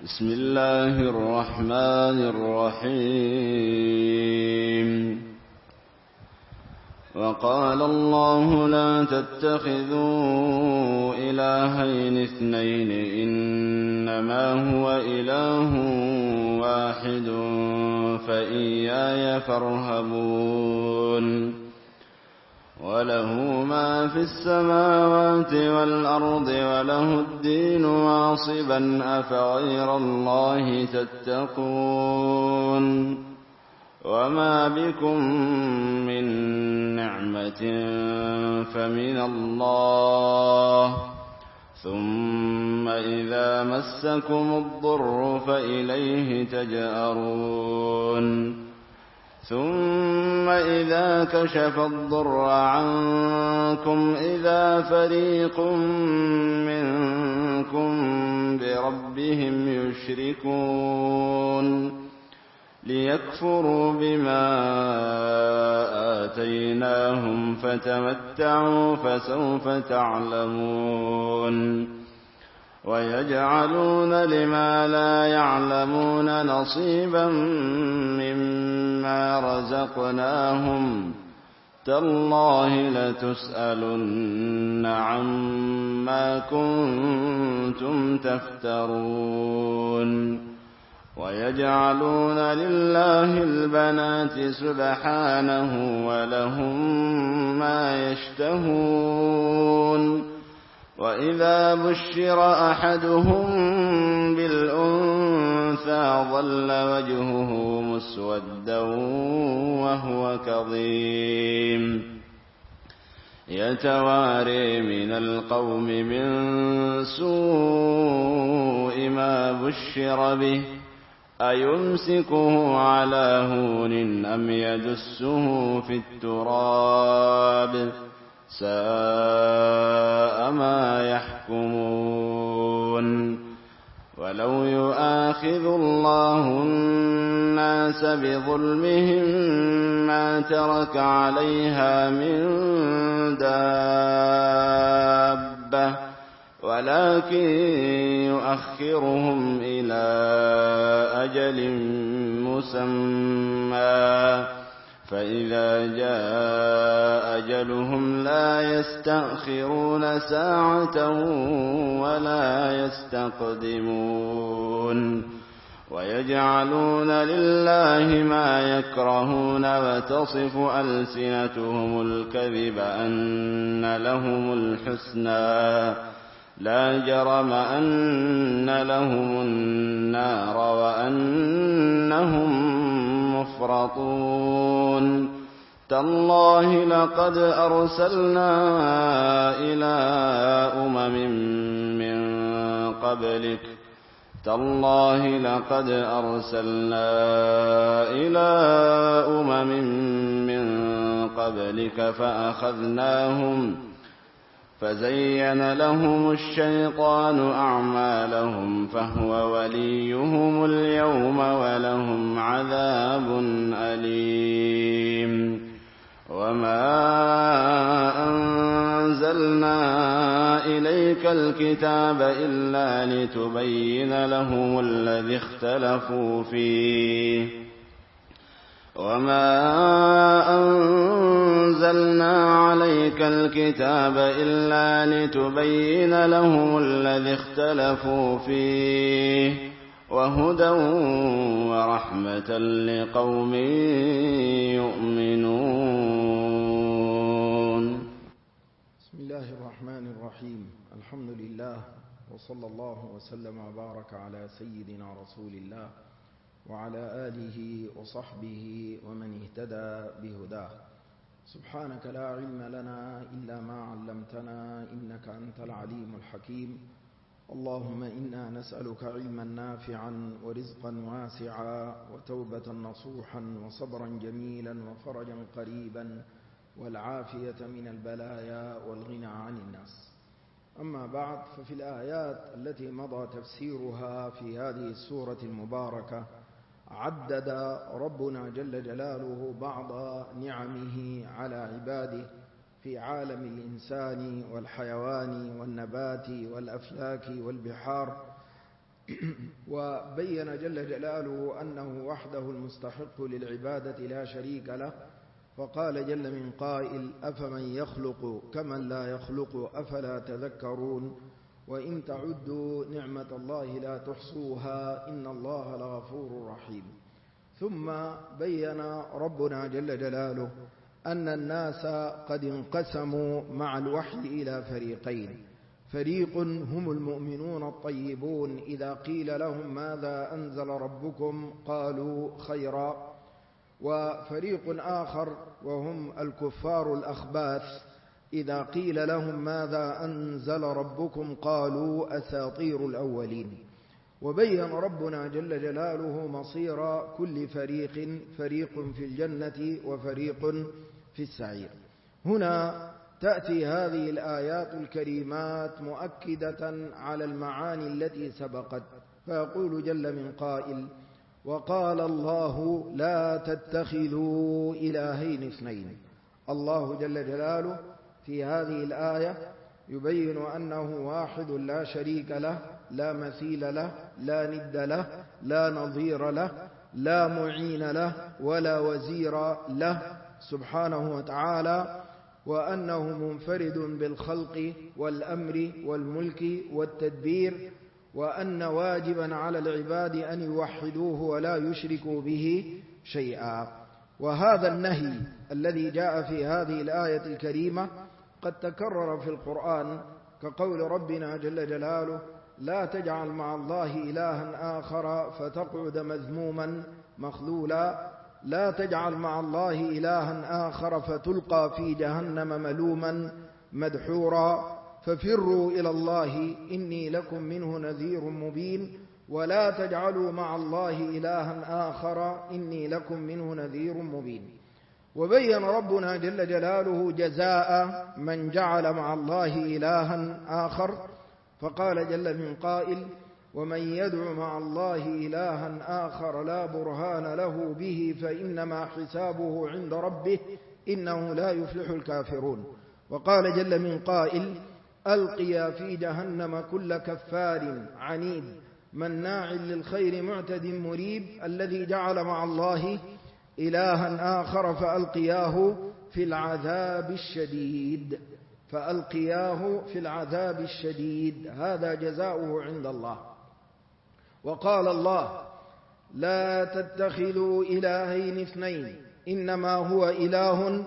بسم الله الرحمن الرحيم. وقال الله لا تتخذوا إلهين اثنين إنما هو إله واحد فإياي فارهبون. وله ما في السماوات والأرض وله الدين واصبا أفغير الله تتقون. وما بكم من نعمة فمن الله ثم إذا مسكم الضر فإليه تجأرون. ثم إذا كشف الضر عنكم إذا فريق منكم بربهم يشركون ليكفروا بما آتيناهم فتمتعوا فسوف تعلمون. ويجعلون لما لا يعلمون نصيبا مما رزقناهم تالله لتسألن عما كنتم تفترون. ويجعلون لله البنات سبحانه ولهم ما يشتهون. وإذا بشر أحدهم بالأنثى ظل وجهه مسودا وهو كظيم يتواري من القوم من سوء ما بشر به أيمسكه على هون أم يدسه في التراب ساء ما يحكمون. ولو يؤاخذ الله الناس بظلمهم ما ترك عليها من دابة ولكن يؤخرهم إلى أجل مسمى فإذا جاء أجلهم لا يستأخرون ساعة ولا يستقدمون. ويجعلون لله ما يكرهون وتصف ألسنتهم الكذب أن لهم الحسنى لا جرم أن لهم النار وأنهم مفرطون. تالله لقد أرسلنا إلى أمم من قبلك فأخذناهم فزين لهم الشيطان أعمالهم فهو وليهم اليوم ولهم عذاب أليم. وما أنزلنا إليك الكتاب إلا لتبين لهم الذي اختلفوا فيه وما أنزلنا عليك الكتاب إلا لتبين لهم الذي اختلفوا فيه وهدى ورحمة لقوم يؤمنون. بسم الله الرحمن الرحيم. الحمد لله وصلى الله وسلم وبارك على سيدنا رسول الله وعلى آله وصحبه ومن اهتدى بهداه. سبحانك لا علم لنا إلا ما علمتنا إنك أنت العليم الحكيم. اللهم إنا نسألك علما نافعا ورزقا واسعا وتوبة نصوحا وصبرا جميلا وفرجا قريبا والعافية من البلايا والغنى عن الناس. أما بعد، ففي الآيات التي مضى تفسيرها في هذه السورة المباركة عدد ربنا جل جلاله بعض نعمه على عباده في عالم الإنسان والحيوان والنبات والأفلاك والبحار وبين جل جلاله أنه وحده المستحق للعبادة لا شريك له، فقال جل من قائل: أفمن يخلق كمن لا يخلق أفلا تذكرون وإن تعدوا نعمة الله لا تحصوها إن الله لغفور رحيم. ثم بين ربنا جل جلاله أن الناس قد انقسموا مع الوحي إلى فريقين: فريق هم المؤمنون الطيبون إذا قيل لهم ماذا أنزل ربكم قالوا خيرا، وفريق آخر وهم الكفار الأخباث إذا قيل لهم ماذا أنزل ربكم قالوا أساطير الأولين. وبين ربنا جل جلاله مصير كل فريق، فريق في الجنة وفريق في السعير. هنا تأتي هذه الآيات الكريمات مؤكدة على المعاني التي سبقت، فيقول جل من قائل: وقال الله لا تتخذوا إلهين اثنين. الله جل جلاله في هذه الآية يبين أنه واحد لا شريك له، لا مثيل له، لا ند له، لا نظير له، لا معين له، ولا وزير له سبحانه وتعالى، وأنه منفرد بالخلق والأمر والملك والتدبير، وأن واجبا على العباد أن يوحدوه ولا يشركوا به شيئا. وهذا النهي الذي جاء في هذه الآية الكريمة قد تكرر في القرآن، كقول ربنا جل جلاله: لا تجعل مع الله إلها آخر فتقعد مذموما مخذولا، لا تجعل مع الله إلها آخر فتلقى في جهنم ملوما مدحورا، ففروا إلى الله إني لكم منه نذير مبين، ولا تجعلوا مع الله إلها آخر إني لكم منه نذير مبين. وبين ربنا جل جلاله جزاء من جعل مع الله إلها آخر، فقال جل من قائل: ومن يدع مع الله إلها آخر لا برهان له به فإنما حسابه عند ربه إنه لا يفلح الكافرون. وقال جل من قائل: ألقيا في جهنم كل كفار عنيد مناع للخير معتد مريب الذي جعل مع الله إلها آخر فألقياه في العذاب الشديد، فألقياه في العذاب الشديد، هذا جزاؤه عند الله. وقال الله: لا تتخذوا إلهين اثنين إنما هو إله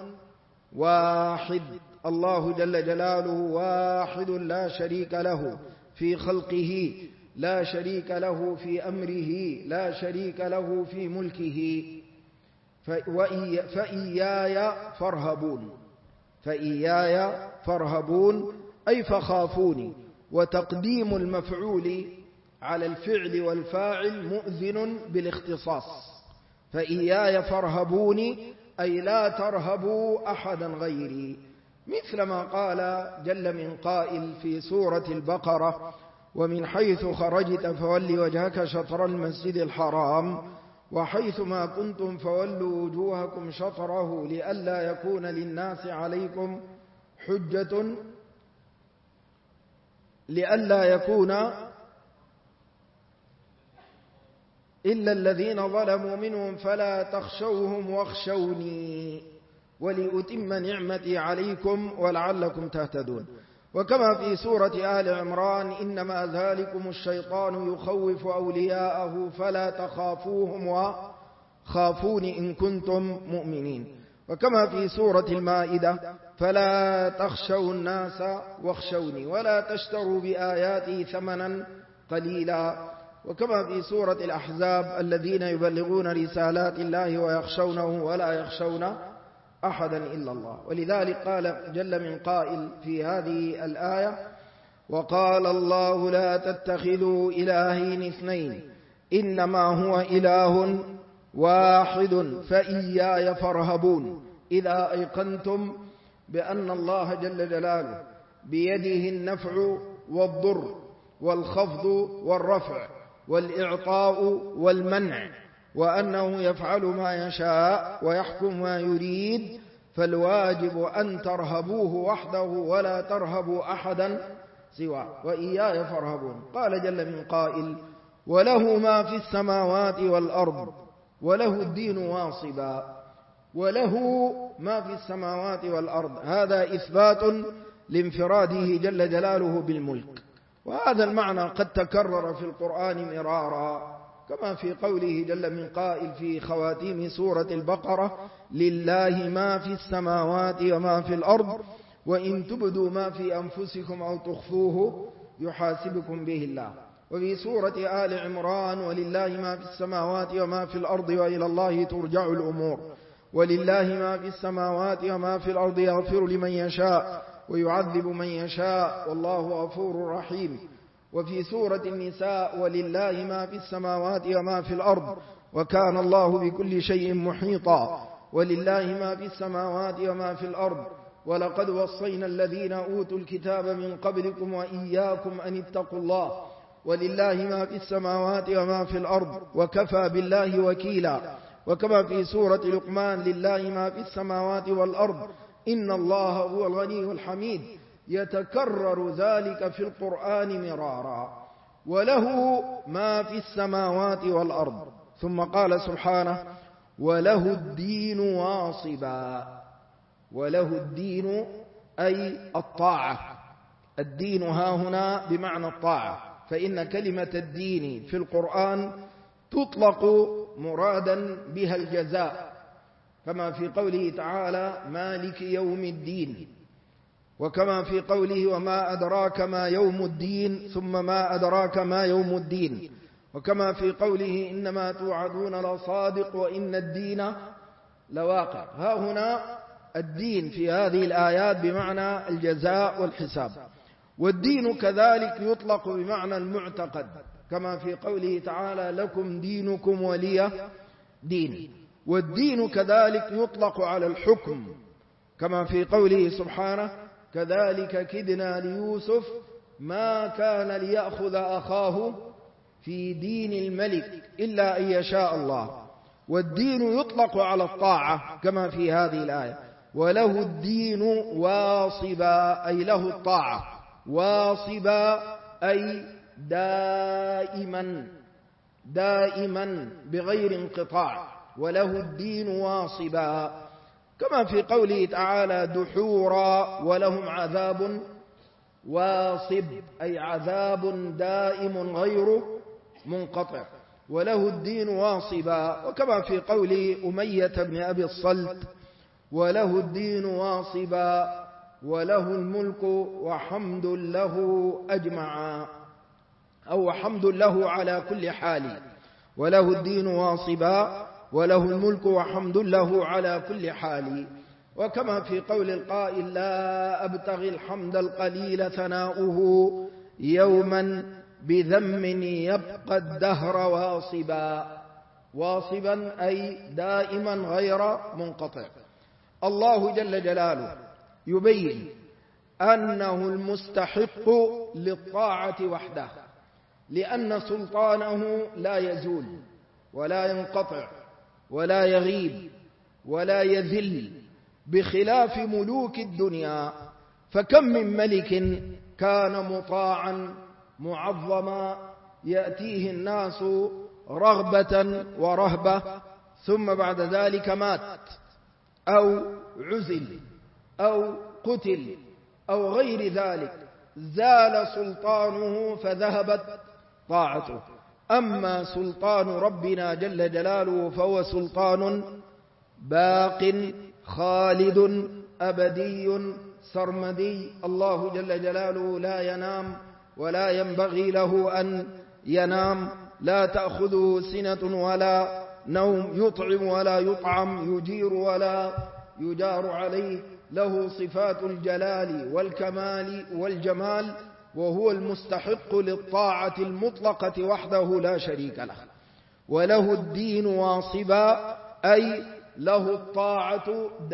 واحد. الله جل جلاله واحد لا شريك له في خلقه، لا شريك له في أمره، لا شريك له في ملكه. فإياي فارهبون، فإياي فارهبون أي فخافوني. وتقديم المفعول على الفعل والفاعل مؤذن بالاختصاص، فإياي فارهبوني أي لا ترهبوا أحدا غيري، مثل ما قال جل من قائل في سورة البقرة: ومن حيث خرجت فول وجهك شطر المسجد الحرام وحيث ما كنتم فولوا وجوهكم شطره لئلا يكون للناس عليكم حجة، لئلا يكون إلا الذين ظلموا منهم فلا تخشوهم واخشوني ولأتم نعمتي عليكم ولعلكم تهتدون. وكما في سورة آل عمران: إنما ذلكم الشيطان يخوف أولياءه فلا تخافوهم وخافوني إن كنتم مؤمنين. وكما في سورة المائدة: فلا تخشوا الناس واخشوني ولا تشتروا بآياتي ثمنا قليلا. وكما في سورة الأحزاب: الذين يبلغون رسالات الله ويخشونه ولا يخشون أحدا إلا الله. ولذلك قال جل من قائل في هذه الآية: وقال الله لا تتخذوا إلهين اثنين إنما هو إله واحد فإياي فارهبون. إذا أيقنتم بأن الله جل جلاله بيده النفع والضر والخفض والرفع والإعطاء والمنع، وأنه يفعل ما يشاء ويحكم ما يريد، فالواجب أن ترهبوه وحده ولا ترهبوا أحدا سواه، وإياي فارهبون. قال جل من قائل: وله ما في السماوات والأرض وله الدين واصبا. وله ما في السماوات والأرض، هذا إثبات لانفراده جل جلاله بالملك، وهذا المعنى قد تكرر في القرآن مرارا، كما في قوله جل من قائل في خواتيم سورة البقرة: لله ما في السماوات وما في الأرض وإن تبدوا ما في أنفسكم أو تخفوه يحاسبكم به الله. وفي سورة آل عمران: ولله ما في السماوات وما في الأرض وإلى الله ترجع الأمور. ولله ما في السماوات وما في الأرض يغفر لمن يشاء ويعذب من يشاء والله غفور رحيم. وفي سورة النساء: ولله ما في السماوات وما في الأرض وكان الله بكل شيء محيطا. ولله ما في السماوات وما في الأرض ولقد وصينا الذين أوتوا الكتاب من قبلكم وإياكم أن اتقوا الله. ولله ما في السماوات وما في الأرض وكفى بالله وكيلا. وكما في سورة لقمان: لله ما في السماوات والأرض إن الله هو الغني الحميد. يتكرر ذلك في القرآن مرارا. وله ما في السماوات والأرض. ثم قال سبحانه: وله الدين واصبا. وله الدين أي الطاعة. الدين هاهنا بمعنى الطاعة، فإن كلمة الدين في القرآن تطلق مرادا بها الجزاء، كما في قوله تعالى: مالك يوم الدين، وكما في قوله: وما أدراك ما يوم الدين، ثم ما أدراك ما يوم الدين، وكما في قوله: إنما توعدون لصادق وإن الدين لواقع. ها هنا الدين في هذه الآيات بمعنى الجزاء والحساب. والدين كذلك يطلق بمعنى المعتقد، كما في قوله تعالى: لكم دينكم ولي دين. والدين كذلك يطلق على الحكم، كما في قوله سبحانه: كذلك كدنا ليوسف ما كان ليأخذ أخاه في دين الملك إلا أن يشاء الله. والدين يطلق على الطاعة، كما في هذه الآية: وله الدين واصبا، أي له الطاعة. واصبا أي دائما، دائما بغير انقطاع. وله الدين واصبا، كما في قوله تعالى: دحورا ولهم عذاب واصب، أي عذاب دائم غير منقطع. وله الدين واصبا. وكما في قوله أمية بن أبي الصلت: وله الدين واصبا وله الملك وحمد له أجمعا، أو وحمد له على كل حال. وله الدين واصبا وله الملك وحمد له على كل حال. وكما في قول القائل: لا أبتغي الحمد القليل ثناؤه يوما بذم يبقى الدهر واصبا. واصبا أي دائما غير منقطع. الله جل جلاله يبين أنه المستحق للطاعة وحده، لأن سلطانه لا يزول ولا ينقطع ولا يغيب ولا يذل، بخلاف ملوك الدنيا. فكم من ملك كان مطاعا معظما يأتيه الناس رغبة ورهبة، ثم بعد ذلك مات أو عزل أو قتل أو غير ذلك، زال سلطانه فذهبت طاعته. أما سلطان ربنا جل جلاله فهو سلطان باق خالد أبدي سرمدي. الله جل جلاله لا ينام ولا ينبغي له أن ينام، لا تأخذه سنة ولا نوم، يطعم ولا يطعم، يجير ولا يجار عليه، له صفات الجلال والكمال والجمال، وهو المستحق للطاعة المطلقة وحده لا شريك له. وله الدين واصبا أي له الطاعة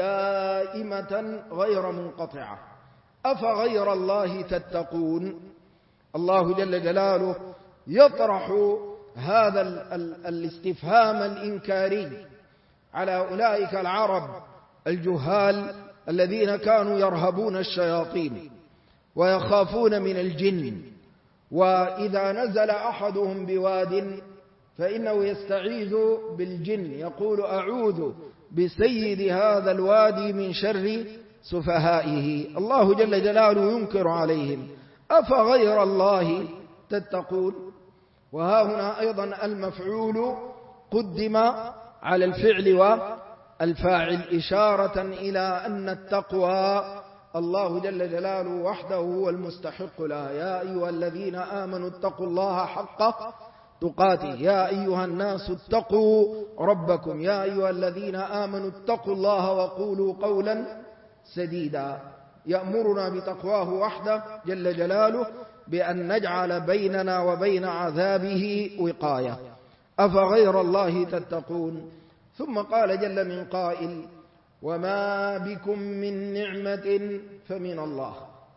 دائمة غير منقطعة. أفغير الله تتقون؟ الله جل جلاله يطرح هذا الاستفهام الإنكاري على أولئك العرب الجهال الذين كانوا يرهبون الشياطين ويخافون من الجن وإذا نزل أحدهم بواد فإنه يستعيذ بالجن، يقول أعوذ بسيد هذا الوادي من شر سفهائه. الله جل جلاله ينكر عليهم: أفغير الله تتقون؟ وها هنا أيضا المفعول قدم على الفعل والفاعل إشارة إلى أن التقوى الله جل جلاله وحده هو المستحق لها. يا أيها الذين آمنوا اتقوا الله حق تقاته، يا أيها الناس اتقوا ربكم، يا أيها الذين آمنوا اتقوا الله وقولوا قولا سديدا. يأمرنا بتقواه وحده جل جلاله بأن نجعل بيننا وبين عذابه وقاية. أفغير الله تتقون؟ ثم قال جل من قائل: وما بكم من نعمة فمن الله.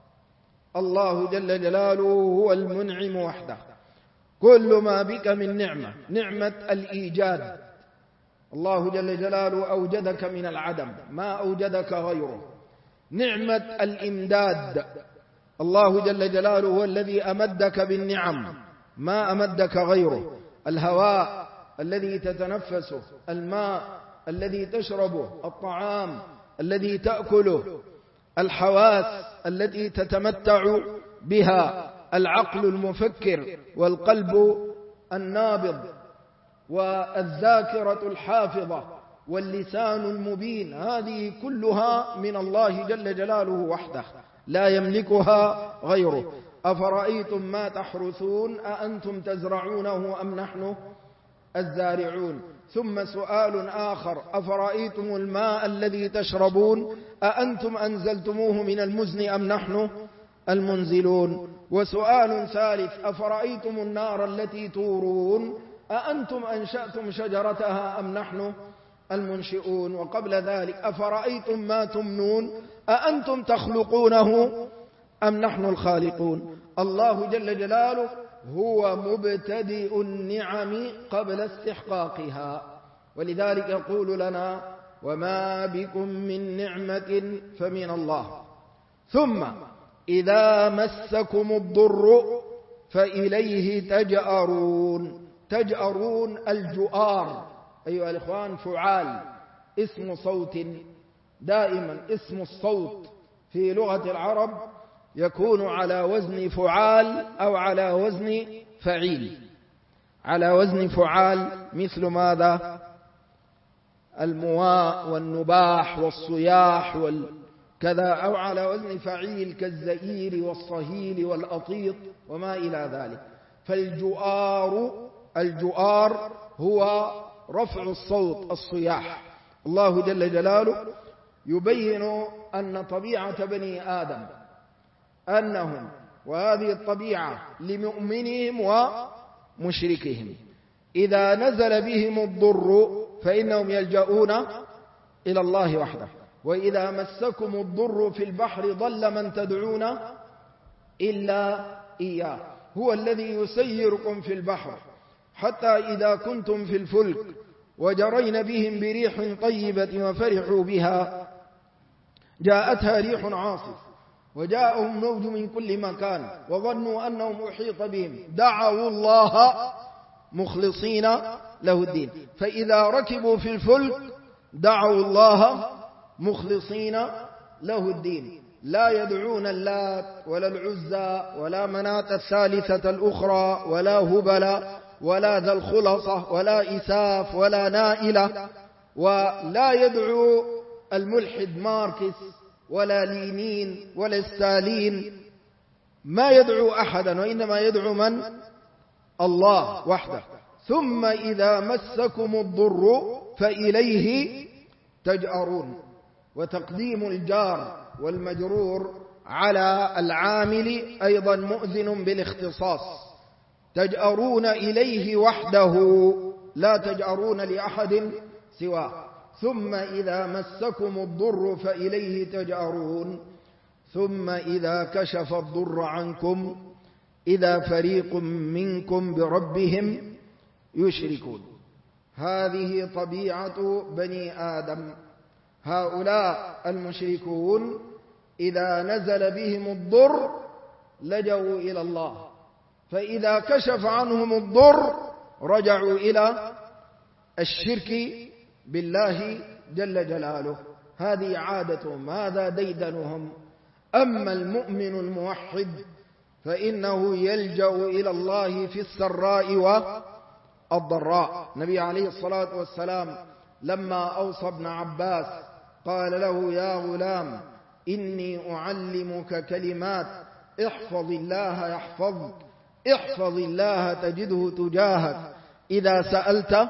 الله جل جلاله هو المنعم وحده. كل ما بك من نعمة، نعمة الإيجاد، الله جل جلاله أوجدك من العدم، ما أوجدك غيره. نعمة الإمداد، الله جل جلاله هو الذي أمدك بالنعم، ما أمدك غيره. الهواء الذي تتنفسه، الماء الذي تشربه، الطعام الذي تأكله، الحواس التي تتمتع بها، العقل المفكر والقلب النابض والذاكرة الحافظة واللسان المبين، هذه كلها من الله جل جلاله وحده، لا يملكها غيره. أفرأيتم ما تحرثون أأنتم تزرعونه أم نحن الزارعون؟ ثم سؤال آخر: أفرأيتم الماء الذي تشربون أأنتم أنزلتموه من المزن أم نحن المنزلون؟ وسؤال ثالث: أفرأيتم النار التي تورون أأنتم أنشأتم شجرتها أم نحن المنشئون؟ وقبل ذلك: أفرأيتم ما تمنون أأنتم تخلقونه أم نحن الخالقون؟ الله جل جلاله هو مبتدئ النعم قبل استحقاقها، ولذلك يقول لنا: وما بكم من نعمة فمن الله. ثم إذا مسكم الضر فإليه تجأرون. تجأرون الجؤار أيها الإخوان فعال، اسم صوت. دائما اسم الصوت في لغة العرب يكون على وزن فعال أو على وزن فعيل. على وزن فعال مثل ماذا؟ المواء والنباح والصياح والكذا، أو على وزن فعيل كالزئير والصهيل والأطيط وما إلى ذلك. فالجؤار هو رفع الصوت، الصياح. الله جل جلاله يبين أن طبيعة بني آدم أنهم، وهذه الطبيعة لمؤمنهم ومشركهم، إذا نزل بهم الضر فإنهم يلجؤون إلى الله وحده. وإذا مسكم الضر في البحر ضل من تدعون إلا إياه. هو الذي يسيركم في البحر حتى إذا كنتم في الفلك وجرين بهم بريح طيبة وفرحوا بها جاءتها ريح عاصف وجاءهم موج من كل مكان وظنوا أنهم أحيط بهم دعوا الله مخلصين له الدين. فإذا ركبوا في الفلك دعوا الله مخلصين له الدين، لا يدعون اللات ولا العزى ولا مناة الثالثة الأخرى ولا هبل ولا ذا الخلصة ولا إساف ولا نائلة، ولا يدعو الملحد ماركس ولا لينين ولا ستالين، ما يدعو أحدا، وإنما يدعو من؟ الله وحده. ثم إذا مسكم الضر فإليه تجأرون. وتقديم الجار والمجرور على العامل أيضا مؤذن بالاختصاص. تجأرون إليه وحده، لا تجأرون لأحد سواه. ثم إذا مسكم الضر فإليه تجأرون. ثم إذا كشف الضر عنكم إذا فريق منكم بربهم يشركون. هذه طبيعة بني آدم. هؤلاء المشركون إذا نزل بهم الضر لجوا إلى الله فإذا كشف عنهم الضر رجعوا إلى الشرك بالله جل جلاله. هذه عادتهم، هذا ديدنهم. أما المؤمن الموحد فإنه يلجأ إلى الله في السراء والضراء. النبي عليه الصلاة والسلام لما أوصى ابن عباس قال له: يا غلام إني أعلمك كلمات، احفظ الله يحفظك، احفظ الله تجده تجاهك، إذا سألت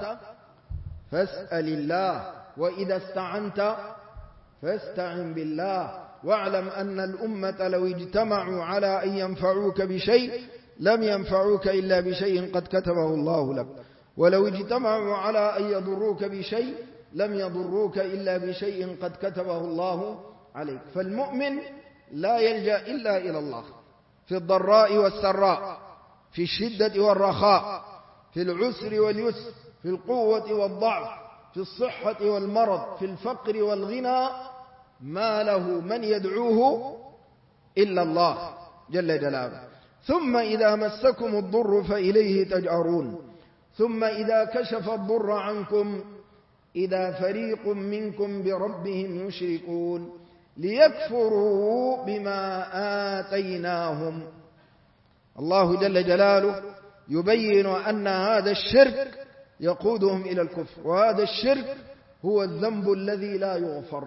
فاسأل الله، وإذا استعنت فاستعن بالله، واعلم أن الأمة لو اجتمعوا على أن ينفعوك بشيء لم ينفعوك إلا بشيء قد كتبه الله لك، ولو اجتمعوا على أن يضروك بشيء لم يضروك إلا بشيء قد كتبه الله عليك. فالمؤمن لا يلجأ إلا إلى الله في الضراء والسراء، في الشدة والرخاء، في العسر واليسر، في القوة والضعف، في الصحة والمرض، في الفقر والغنى، ما له من يدعوه إلا الله جل جلاله. ثم إذا مسكم الضر فإليه تجأرون، ثم إذا كشف الضر عنكم إذا فريق منكم بربهم يشركون ليكفروا بما آتيناهم. الله جل جلاله يبين أن هذا الشرك يقودهم إلى الكفر، وهذا الشرك هو الذنب الذي لا يغفر.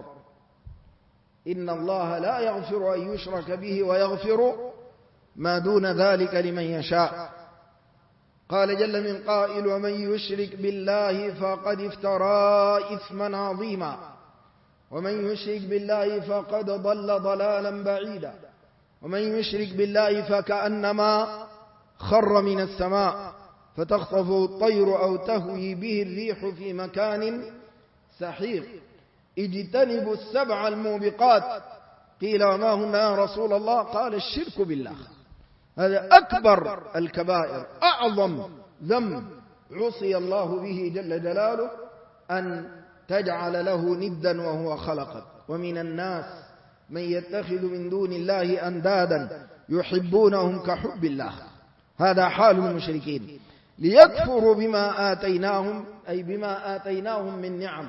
إن الله لا يغفر أن يشرك به ويغفر ما دون ذلك لمن يشاء. قال جل من قائل: ومن يشرك بالله فقد افترى إثما عظيما، ومن يشرك بالله فقد ضل ضلالا بعيدا، ومن يشرك بالله فكأنما خر من السماء فتخطفه الطير أو تهوي به الريح في مكان سحيق. اجتنبوا السبع الموبقات. قيل: وما هن يا رسول الله؟ قال: الشرك بالله. هذا أكبر الكبائر، أعظم ذنب عصي الله به جل جلاله أن تجعل له ندا وهو خلقك. ومن الناس من يتخذ من دون الله أندادا يحبونهم كحب الله. هذا حال المشركين. ليكفروا بما آتيناهم، أي بما آتيناهم من نعم.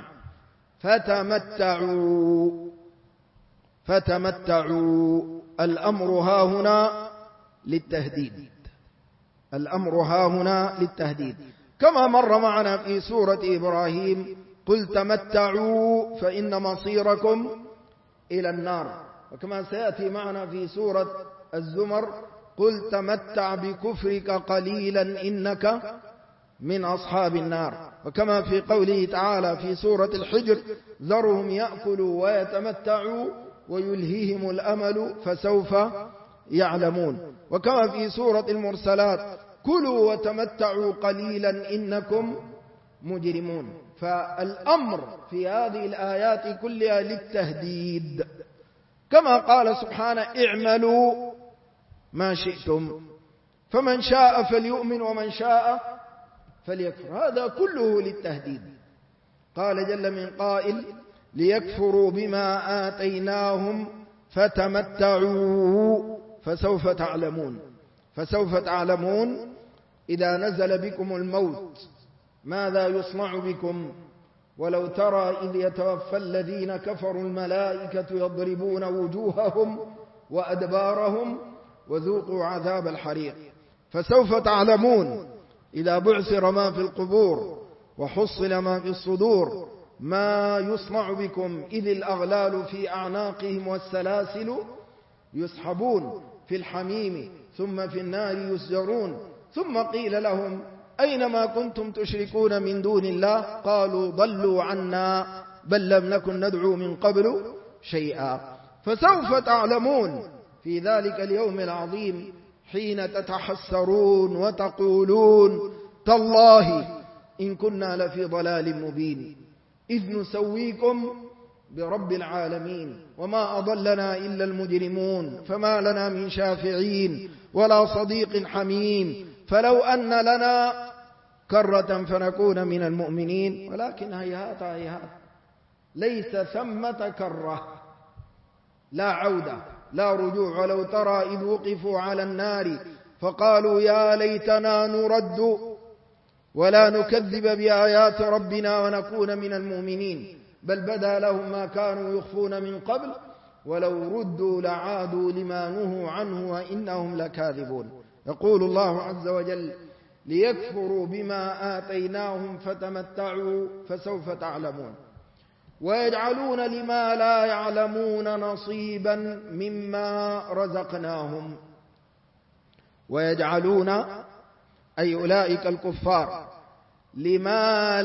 فتمتعوا. الأمر ها هنا للتهديد، الأمر ها هنا للتهديد، كما مر معنا في سورة إبراهيم: قل تمتعوا فإن مصيركم إلى النار. وكما سيأتي معنا في سورة الزمر: قل تمتع بكفرك قليلا إنك من أصحاب النار. وكما في قوله تعالى في سورة الحجر: ذرهم يأكلوا ويتمتعوا ويلهيهم الأمل فسوف يعلمون. وكما في سورة المرسلات: كلوا وتمتعوا قليلا إنكم مجرمون. فالأمر في هذه الآيات كلها للتهديد، كما قال سبحانه: اعملوا ما شئتم فمن شاء فليؤمن ومن شاء فليكفر. هذا كله للتهديد. قال جل من قائل: ليكفروا بما آتيناهم فتمتعوا فسوف تعلمون. فسوف تعلمون إذا نزل بكم الموت ماذا يصنع بكم. ولو ترى إذ يتوفى الذين كفروا الملائكة يضربون وجوههم وأدبارهم وذوقوا عذاب الحريق. فسوف تعلمون إذا بعثر ما في القبور وحصل ما في الصدور ما يصنع بكم، إذ الأغلال في أعناقهم والسلاسل يسحبون في الحميم ثم في النار يسجرون. ثم قيل لهم: أين ما كنتم تشركون من دون الله؟ قالوا: ضلوا عنا بل لم نكن ندعو من قبل شيئا. فسوف تعلمون في ذلك اليوم العظيم حين تتحسرون وتقولون: تالله إن كنا لفي ضلال مبين إذ نسويكم برب العالمين وما أضلنا إلا المجرمون فما لنا من شافعين ولا صديق حميم فلو أن لنا كرة فنكون من المؤمنين. ولكن هيهات هيهات، ليس ثمة كرة، لا عودة لا رجوع. ولو ترى إذ وقفوا على النار فقالوا يا ليتنا نرد ولا نكذب بآيات ربنا ونكون من المؤمنين بل بدا لهم ما كانوا يخفون من قبل ولو ردوا لعادوا لما نهوا عنه وإنهم لكاذبون. يقول الله عز وجل ليكفروا بما آتيناهم فتمتعوا فسوف تعلمون ويجعلون لما لا يعلمون نصيبا مما رزقناهم. ويجعلون أي أولئك الكفار لما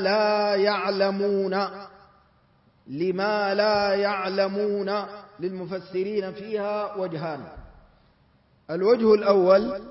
لا يعلمون للمفسرين فيها وجهان. الوجه الأول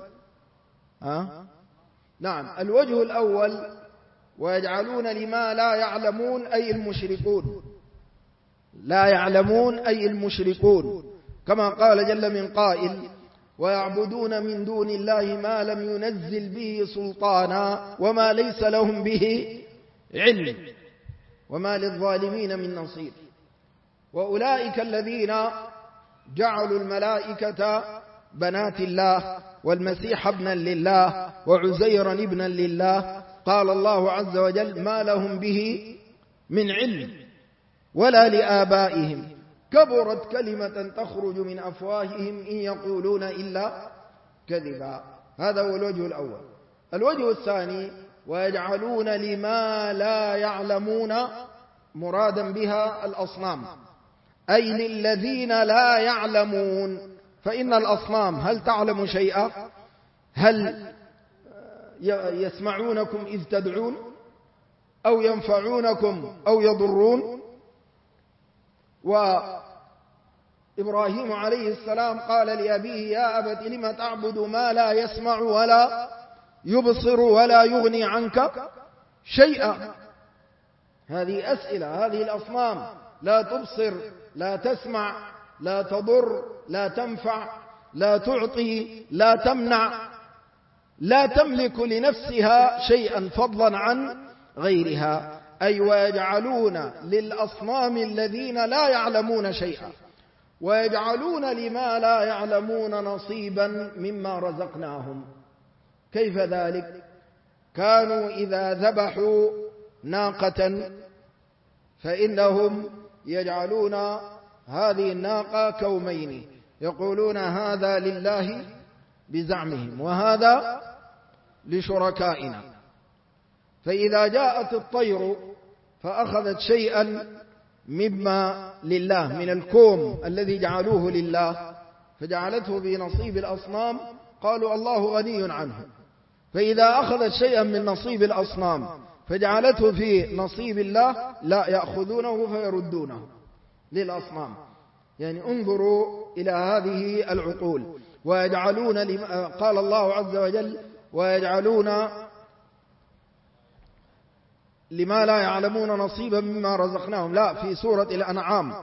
الوجه الأول ويجعلون لما لا يعلمون أي المشركون، لا يعلمون أي المشركون، كما قال جل من قائل ويعبدون من دون الله ما لم ينزل به سلطانا وما ليس لهم به علم وما للظالمين من نصير. وأولئك الذين جعلوا الملائكة بنات الله والمسيح ابنا لله وعزيرا ابنا لله قال الله عز وجل ما لهم به من علم ولا لآبائهم كبرت كلمة تخرج من أفواههم إن يقولون إلا كذبا. هذا هو الوجه الأول. الوجه الثاني ويجعلون لما لا يعلمون مرادا بها الأصنام أي للذين لا يعلمون. فإن الأصنام هل تعلم شيئا؟ هل يسمعونكم إذ تدعون أو ينفعونكم أو يضرون؟ وإبراهيم عليه السلام قال لأبيه يا أبت لم تعبد ما لا يسمع ولا يبصر ولا يغني عنك شيئا. هذه أسئلة. هذه الأصنام لا تبصر لا تسمع لا تضر لا تنفع لا تعطي لا تمنع لا تملك لنفسها شيئا فضلا عن غيرها. أي ويجعلون للأصنام الذين لا يعلمون شيئا ويجعلون لما لا يعلمون نصيبا مما رزقناهم. كيف ذلك؟ كانوا إذا ذبحوا ناقة فإنهم يجعلون هذه الناقة كومين، يقولون هذا لله بزعمهم وهذا لشركائنا. فإذا جاءت الطير فأخذت شيئا مما لله من الكوم الذي جعلوه لله فجعلته بنصيب الأصنام قالوا الله غني عنه. فإذا أخذت شيئا من نصيب الأصنام فجعلته في نصيب الله لا يأخذونه فيردونه للأصنام. يعني انظروا إلى هذه العقول. ويجعلون قال الله عز وجل ويجعلون لما لا يعلمون نصيبا مما رزقناهم. لا، في سورة الأنعام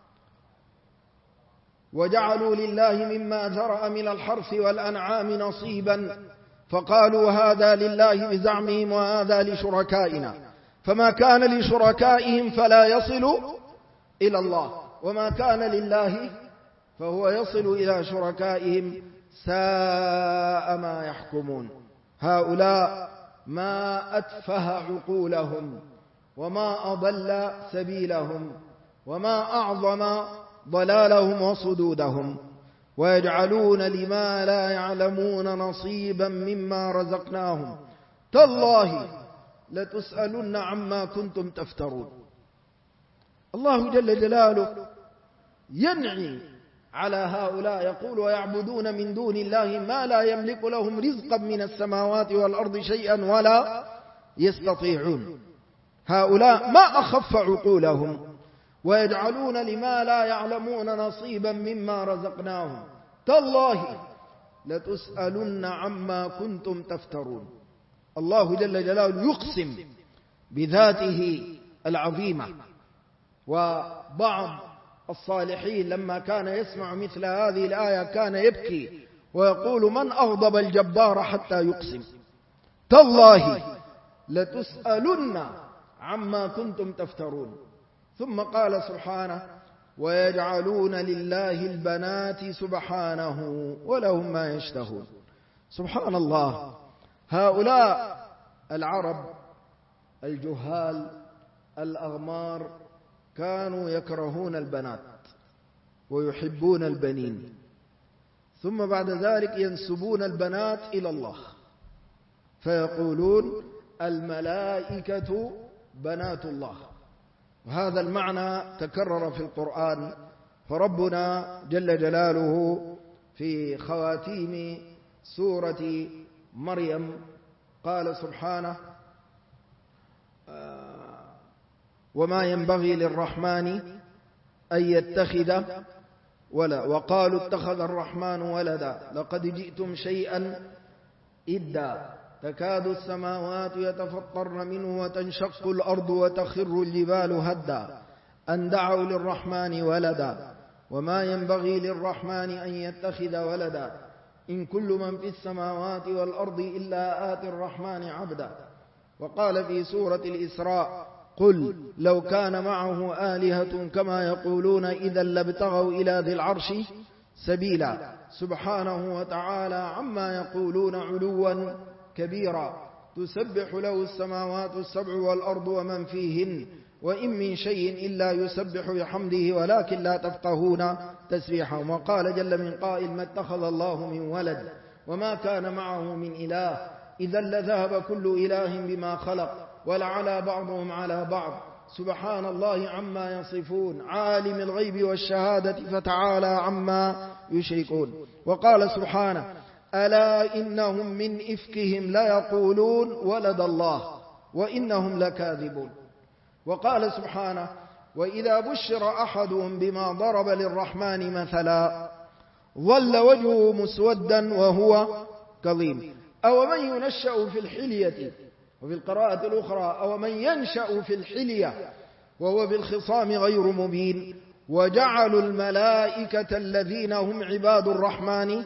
وجعلوا لله مما ذرأ من الحرث والأنعام نصيبا فقالوا هذا لله بزعمهم وهذا لشركائنا فما كان لشركائهم فلا يصل إلى الله وما كان لله فهو يصل إلى شركائهم ساء ما يحكمون. هؤلاء ما أتفه عقولهم وما أضل سبيلهم وما أعظم ضلالهم وصدودهم. ويجعلون لما لا يعلمون نصيبا مما رزقناهم تالله لتسألن عما كنتم تفترون. الله جل جلاله ينعي على هؤلاء يقول ويعبدون من دون الله ما لا يملك لهم رزقا من السماوات والأرض شيئا ولا يستطيعون. هؤلاء ما أخف عقولهم. ويجعلون لما لا يعلمون نصيبا مما رزقناهم تالله لتسألن عما كنتم تفترون. الله جل جلاله يقسم بذاته العظيمة. وبعض الصالحين لما كان يسمع مثل هذه الآية كان يبكي ويقول من أغضب الجبار حتى يقسم تالله لتسألن عما كنتم تفترون. ثم قال سبحانه ويجعلون لله البنات سبحانه ولهم ما يشتهون. سبحان الله، هؤلاء العرب الجهال الأغمار كانوا يكرهون البنات ويحبون البنين، ثم بعد ذلك ينسبون البنات إلى الله فيقولون الملائكة بنات الله، وهذا المعنى تكرر في القرآن. فربنا جل جلاله في خواتيم سورة مريم قال سبحانه: وما ينبغي للرحمن أن يتخذ ولدا، وقالوا اتخذ الرحمن ولدا لقد جئتم شيئا إدا تكاد السماوات يتفطرن منه وتنشق الأرض وتخر الجبال هدا أن دعوا للرحمن ولدا وما ينبغي للرحمن أن يتخذ ولدا إن كل من في السماوات والأرض إلا آتي الرحمن عبدا. وقال في سورة الإسراء: قل لو كان معه آلهة كما يقولون إذا لابتغوا إلى ذي العرش سبيلا سبحانه وتعالى عما يقولون علوا كبيرا تسبح له السماوات السبع والأرض ومن فيهن وإن من شيء إلا يسبح بحمده ولكن لا تفقهون تسبيحهم. وقال جل من قائل: ما اتخذ الله من ولد وما كان معه من إله إذا لذهب كل إله بما خلق ولعلى بعضهم على بعض سبحان الله عما يصفون عالم الغيب والشهادة فتعالى عما يشركون. وقال سبحانه: ألا إنهم من إفكهم ليقولون ولد الله وإنهم لكاذبون. وقال سبحانه: وإذا بشر أحدهم بما ضرب للرحمن مثلا ظل وجهه مسودا وهو كظيم أو من ينشأ في الحلية. وفي القراءة الأخرى: أو من ينشأ في الحلية وهو بالخصام غير مبين وجعلوا الملائكة الذين هم عباد الرحمن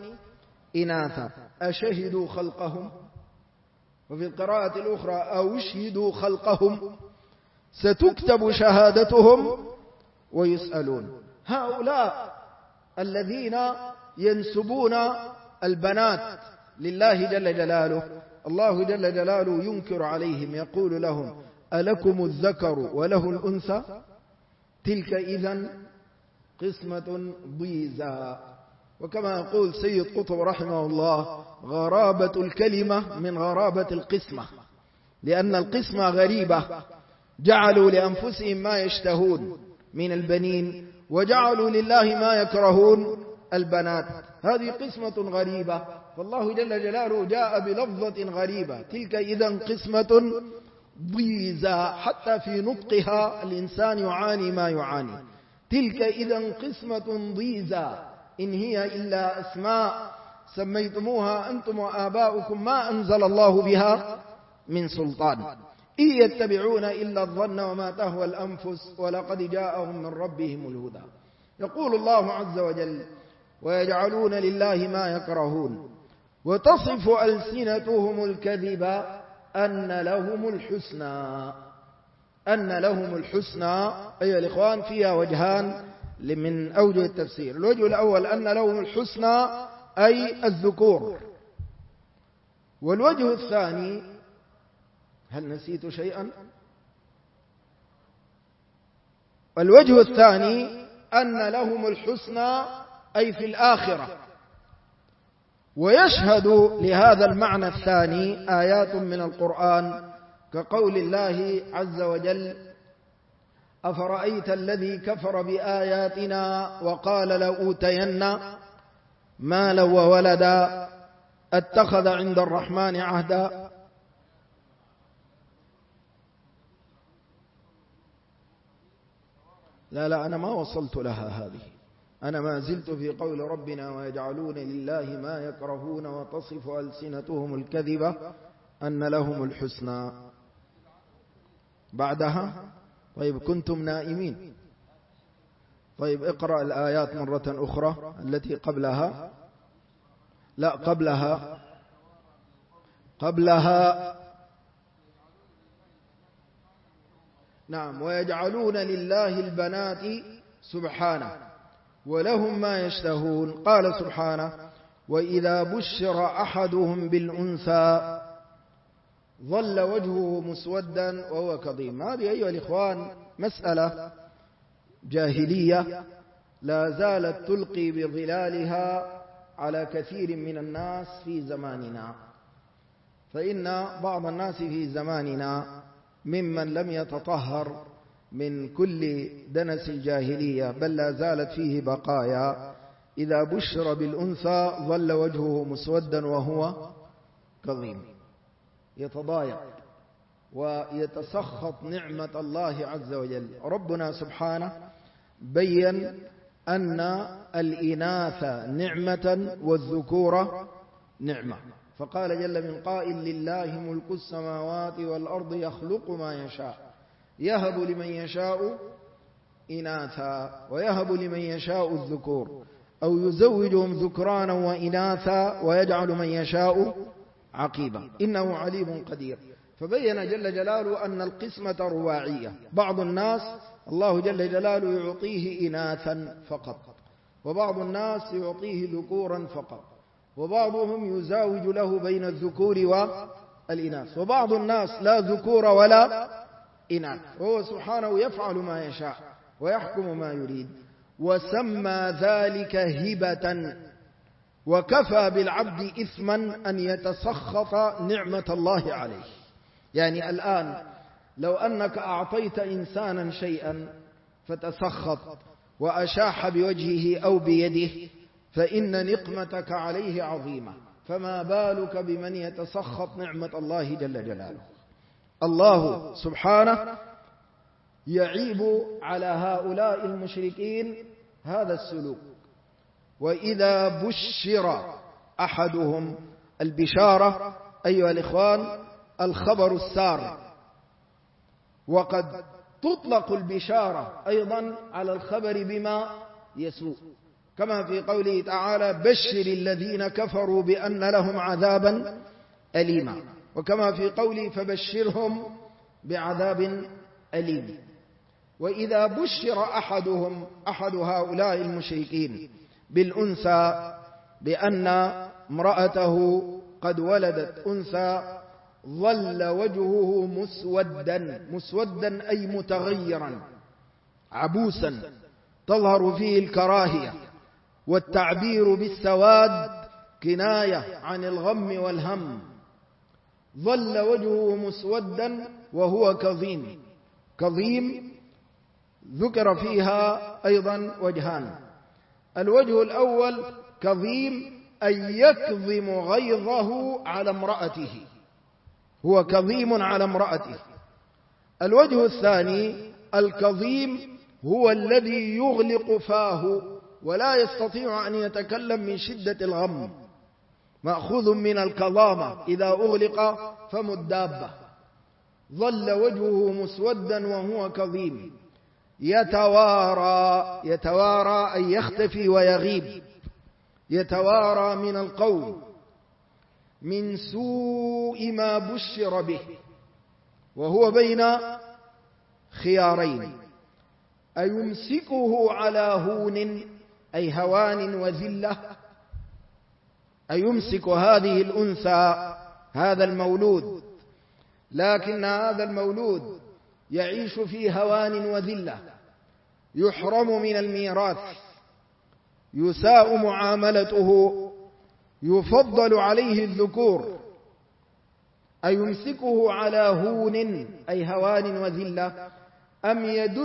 إناثا أشهدوا خلقهم. وفي القراءة الأخرى: أو اشهدوا خلقهم ستكتب شهادتهم ويسألون. هؤلاء الذين ينسبون البنات لله جل جلاله، الله جل جلاله ينكر عليهم يقول لهم: ألكم الذكر وله الأنثى تلك إذن قسمة ضيزى. وكما يقول سيد قطب رحمه الله: غرابة الكلمة من غرابة القسمة، لأن القسمة غريبة. جعلوا لأنفسهم ما يشتهون من البنين وجعلوا لله ما يكرهون البنات، هذه قسمة غريبة. فالله جل جلاله جاء بلفظة غريبة: تلك إذن قسمة ضيزى، حتى في نطقها الإنسان يعاني ما يعاني. تلك إذن قسمة ضيزى إن هي إلا أسماء سميتموها أنتم وآباؤكم ما أنزل الله بها من سلطان إن يتبعون إلا الظن وما تهوى الأنفس ولقد جاءهم من ربهم الهدى. يقول الله عز وجل: ويجعلون لله ما يكرهون وتصف ألسنتهم الكذب أن لهم الحسنى. أن لهم الحسنى أيها الإخوان فيها وجهان من أوجه التفسير. الوجه الأول أن لهم الحسنى أي الذكور، والوجه الثاني هل نسيت شيئا؟ الوجه الثاني أن لهم الحسنى أي في الآخرة. ويشهد لهذا المعنى الثاني آيات من القرآن كقول الله عز وجل: أفرأيت الذي كفر بآياتنا وقال لأوتين مالا وولدا اتخذ عند الرحمن عهدا. لا أنا ما وصلت لها هذه، أنا ما زلت في قول ربنا: ويجعلون لله ما يكرهون وتصف ألسنتهم الكذبة أن لهم الحسنى. بعدها طيب كنتم نائمين. طيب اقرأ الآيات مرة أخرى التي قبلها. لا قبلها نعم: ويجعلون لله البنات سبحانه ولهم ما يشتهون. قال سبحانه: وإذا بشر أحدهم بالأنثى ظل وجهه مسودا وهو كظيم. هذه أيها الإخوان مسألة جاهلية لا زالت تلقي بظلالها على كثير من الناس في زماننا. فإن بعض الناس في زماننا ممن لم يتطهر من كل دنس الجاهلية بل لا زالت فيه بقايا، إذا بشر بالأنثى ظل وجهه مسودا وهو كظيم، يتضايق ويتسخط نعمة الله عز وجل. ربنا سبحانه بين أن الإناث نعمة والذكور نعمة، فقال جل من قائل لله ملك السماوات والأرض يخلق ما يشاء يهب لمن يشاء إناثا ويهب لمن يشاء الذكور أو يزوجهم ذكرانا وإناثا ويجعل من يشاء عقيبا إنه عليم قدير. فبين جل جلاله أن القسمة رباعية، بعض الناس الله جل جلاله يعطيه إناثا فقط، وبعض الناس يعطيه ذكورا فقط، وبعضهم يزاوج له بين الذكور والإناث، وبعض الناس لا ذكور ولا إناث، وهو سبحانه يفعل ما يشاء ويحكم ما يريد. وسمى ذلك هبة، وكفى بالعبد إثما أن يتسخط نعمة الله عليه. يعني الآن لو أنك أعطيت إنسانا شيئا فتسخط وأشاح بوجهه أو بيده فإن نقمتك عليه عظيمة، فما بالك بمن يتسخط نعمة الله جل جلاله. الله سبحانه يعيب على هؤلاء المشركين هذا السلوك. وإذا بشر أحدهم، البشارة أيها الإخوان الخبر السار، وقد تطلق البشارة أيضا على الخبر بما يسوء، كما في قوله تعالى بشر الذين كفروا بأن لهم عذابا أليما، وكما في قوله فبشرهم بعذاب أليم. وإذا بشر أحدهم، أحد هؤلاء المشركين بالأنثى بأن امرأته قد ولدت أنثى ظل وجهه مسودا أي متغيرا عبوسا تظهر فيه الكراهية، والتعبير بالسواد كناية عن الغم والهم. ظل وجهه مسودا وهو كظيم. كظيم ذكر فيها أيضا وجهان، الوجه الأول كظيم أي يكظم غيظه على امرأته، هو كظيم على امرأته. الوجه الثاني الكظيم هو الذي يغلق فاه ولا يستطيع أن يتكلم من شدة الغم، مأخوذ من الكظامة إذا أغلق فم الدابة. ظل وجهه مسودا وهو كظيم يتوارى أي يختفي ويغيب، يتوارى من القوم من سوء ما بشر به، وهو بين خيارين: أيمسكه على هون أي هوان وذلة، أيمسك هذه الأنثى هذا المولود، لكن هذا المولود يعيش في هوان وذلة، يحرم من الميراث، يساء معاملته، يفضل عليه الذكور. أيمسكه على هون أي هوان وذلة، أم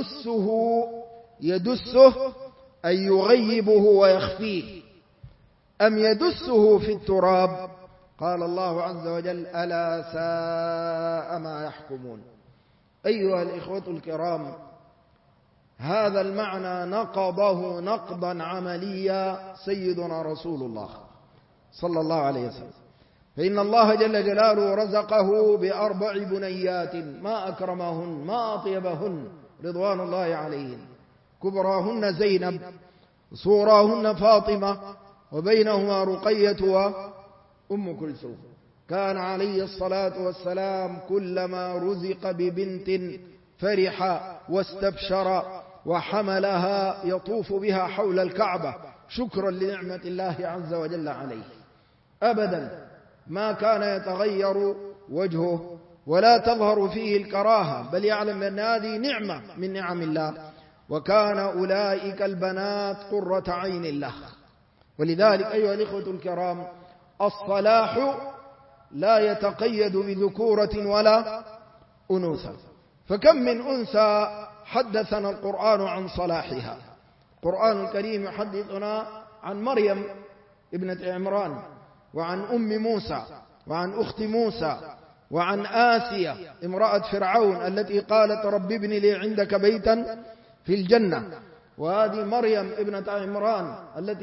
يدسه أي يغيبه ويخفيه، أم يدسه في التراب. قال الله عز وجل ألا ساء ما يحكمون. أيها الإخوة الكرام، هذا المعنى نقضه نقضا عمليا سيدنا رسول الله صلى الله عليه وسلم، فإن الله جل جلاله رزقه بأربع بنيات ما أكرمهن ما أطيبهن رضوان الله عليهن، كبراهن زينب، صوراهن فاطمة، وبينهما رقية وأم كلثوم. كان عليه الصلاة والسلام كلما رزق ببنت فرح واستبشر وحملها يطوف بها حول الكعبة شكرا لنعمة الله عز وجل عليه. أبدا ما كان يتغير وجهه ولا تظهر فيه الكراهة، بل يعلم أن هذه نعمة من نعم الله، وكان أولئك البنات قرة عين له. ولذلك أيها الإخوة الكرام، الصلاح لا يتقيد بذكورة ولا أنوثة، فكم من أنثى حدثنا القرآن عن صلاحها. القرآن الكريم يحدثنا عن مريم ابنة عمران، وعن أم موسى، وعن أخت موسى، وعن آسيا امرأة فرعون التي قالت رب ابن لي عندك بيتا في الجنة. وهذه مريم ابنة عمران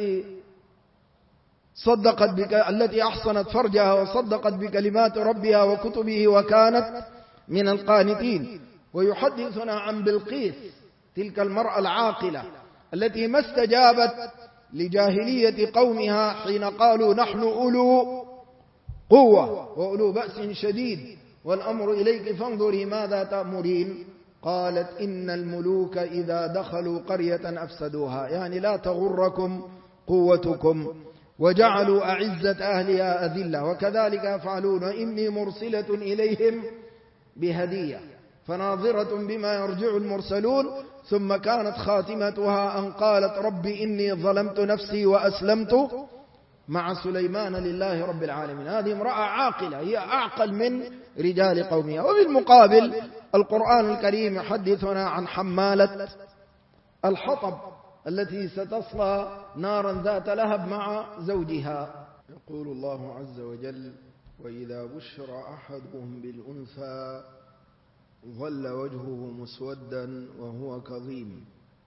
التي أحصنت فرجها وصدقت بكلمات ربها وكتبه وكانت من القانتين. ويحدثنا عن بلقيس تلك المرأة العاقلة التي ما استجابت لجاهلية قومها حين قالوا نحن أولو قوة وأولو بأس شديد والأمر إليك فانظري ماذا تأمرين. قالت إن الملوك إذا دخلوا قرية أفسدوها، يعني لا تغركم قوتكم، وجعلوا أعزة أهلها أذلة وكذلك يفعلون، إني مرسلة إليهم بهدية فناظرة بما يرجع المرسلون. ثم كانت خاتمتها أن قالت رب إني ظلمت نفسي وأسلمت مع سليمان لله رب العالمين. هذه امرأة عاقلة، هي أعقل من رجال قومها. وبالمقابل القرآن الكريم يحدثنا عن حمالة الحطب التي ستصلى نارا ذات لهب مع زوجها. يقول الله عز وجل وإذا بشر أحدهم بالأنثى ظل وجهه مسودا وهو كظيم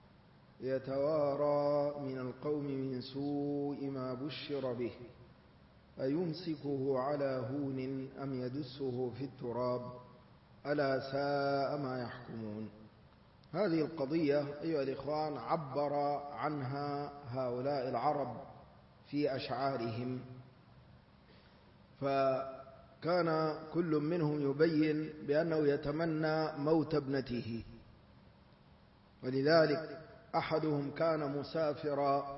يتوارى من القوم من سوء ما بشر به أيمسكه على هون أم يدسه في التراب ألا ساء ما يحكمون. هذه القضية أيها الإخوان عبر عنها هؤلاء العرب في أشعارهم، فكان كل منهم يبين بأنه يتمنى موت ابنته. ولذلك أحدهم كان مسافرا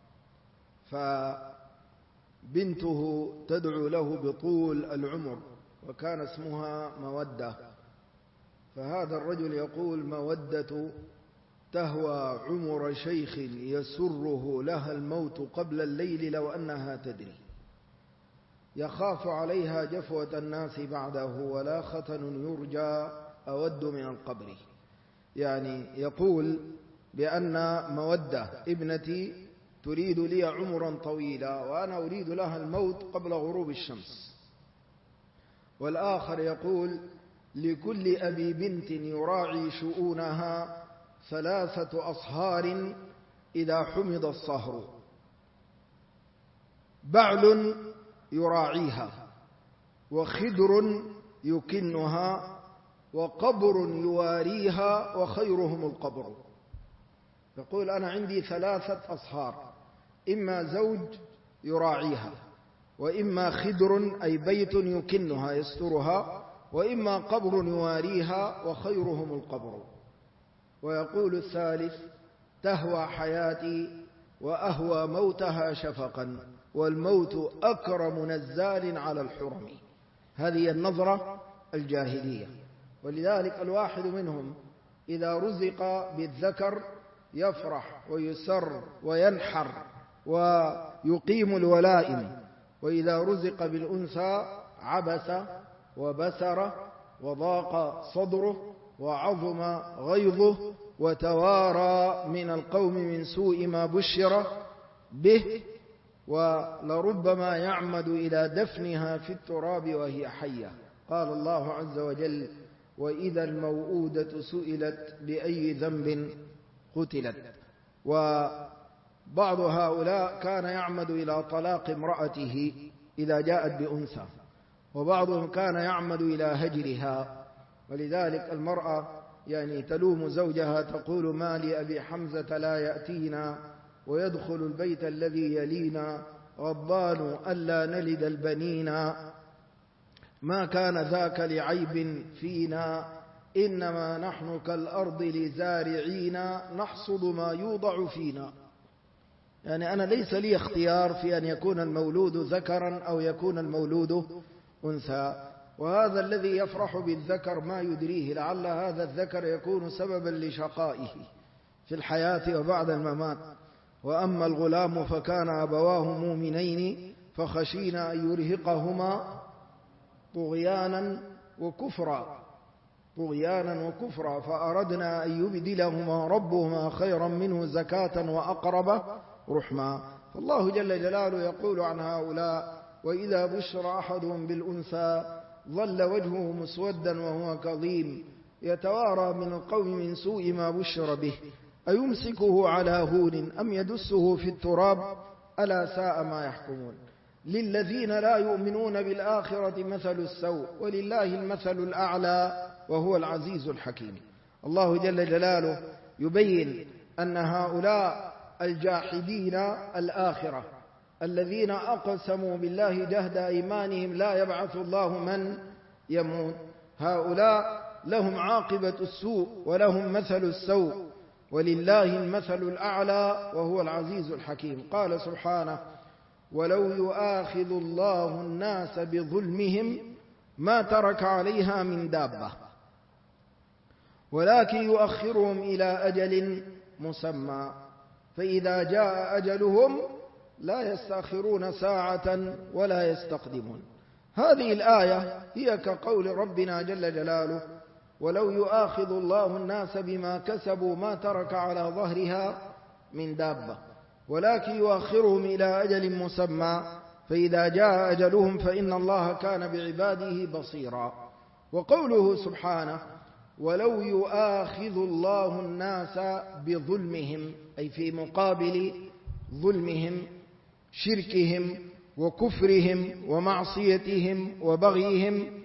فبنته تدعو له بطول العمر وكان اسمها مودة، فهذا الرجل يقول مودة تهوى عمر شيخ يسره لها الموت قبل الليل لو أنها تدري، يخاف عليها جفوة الناس بعده ولا ختن يرجى أود من القبر. يعني يقول بأن مودة ابنتي تريد لي عمرا طويلا وأنا أريد لها الموت قبل غروب الشمس. والآخر يقول لكل أبي بنت يراعي شؤونها 3 أصهار إذا حمض الصهر، بعل يراعيها وخدر يكنها وقبر يواريها وخيرهم القبر. يقول أنا عندي 3 أصهار، إما زوج يراعيها، وإما خدر أي بيت يكنها يسترها، وإما قبر يواريها وخيرهم القبر. ويقول الثالث تهوى حياتي وأهوى موتها شفقا والموت أكرم نزال على الحرم. هذه النظرة الجاهلية. ولذلك الواحد منهم إذا رزق بالذكر يفرح ويسر وينحر ويقيم الولائم، وإذا رزق بالأنثى عبس وبسر وضاق صدره وعظم غيظه وتوارى من القوم من سوء ما بشر به ولربما يعمد إلى دفنها في التراب وهي حية. قال الله عز وجل وإذا الموءودة سئلت بأي ذنب قتلت. وبعض هؤلاء كان يعمد إلى طلاق امرأته إذا جاءت بأنثى، وبعضهم كان يعمد إلى هجرها. ولذلك المرأة يعني تلوم زوجها تقول ما لأبي حمزة لا يأتينا ويدخل البيت الذي يلينا غضبان ألا نلد البنين ما كان ذاك لعيب فينا إنما نحن كالأرض لزارعين نحصد ما يوضع فينا. يعني أنا ليس لي اختيار في أن يكون المولود ذكرا أو يكون المولود أنثى. وهذا الذي يفرح بالذكر ما يدريه، لعل هذا الذكر يكون سببا لشقائه في الحياة وبعد الممات. وأما الغلام فكان أبواه مؤمنين فخشينا أن يرهقهما طغيانا وكفرا فأردنا أن يبدلهما ربهما خيرا منه زكاة وأقرب رحما. فالله جل جلاله يقول عن هؤلاء: وإذا بشر أحدهم بالأنثى ظل وجهه مسودا وهو كظيم يتوارى من القوم من سوء ما بشر به أيمسكه على هون أم يدسه في التراب ألا ساء ما يحكمون. للذين لا يؤمنون بالآخرة مثل السوء ولله المثل الأعلى وهو العزيز الحكيم. الله جل جلاله يبين أن هؤلاء الجاحدين الآخرة الذين أقسموا بالله جهد أيمانهم لا يبعث الله من يموت، هؤلاء لهم عاقبة السوء ولهم مثل السوء ولله المثل الأعلى وهو العزيز الحكيم. قال سبحانه: ولو يؤاخذ الله الناس بظلمهم ما ترك عليها من دابة ولكن يؤخرهم إلى أجل مسمى فإذا جاء أجلهم لا يستأخرون ساعة ولا يستقدمون. هذه الآية هي كقول ربنا جل جلاله: ولو يؤاخذ الله الناس بما كسبوا ما ترك على ظهرها من دابة ولكن يؤخرهم إلى أجل مسمى فإذا جاء أجلهم فإن الله كان بعباده بصيرا. وقوله سبحانه: ولو يؤاخذ الله الناس بظلمهم، أي في مقابل ظلمهم شركهم وكفرهم ومعصيتهم وبغيهم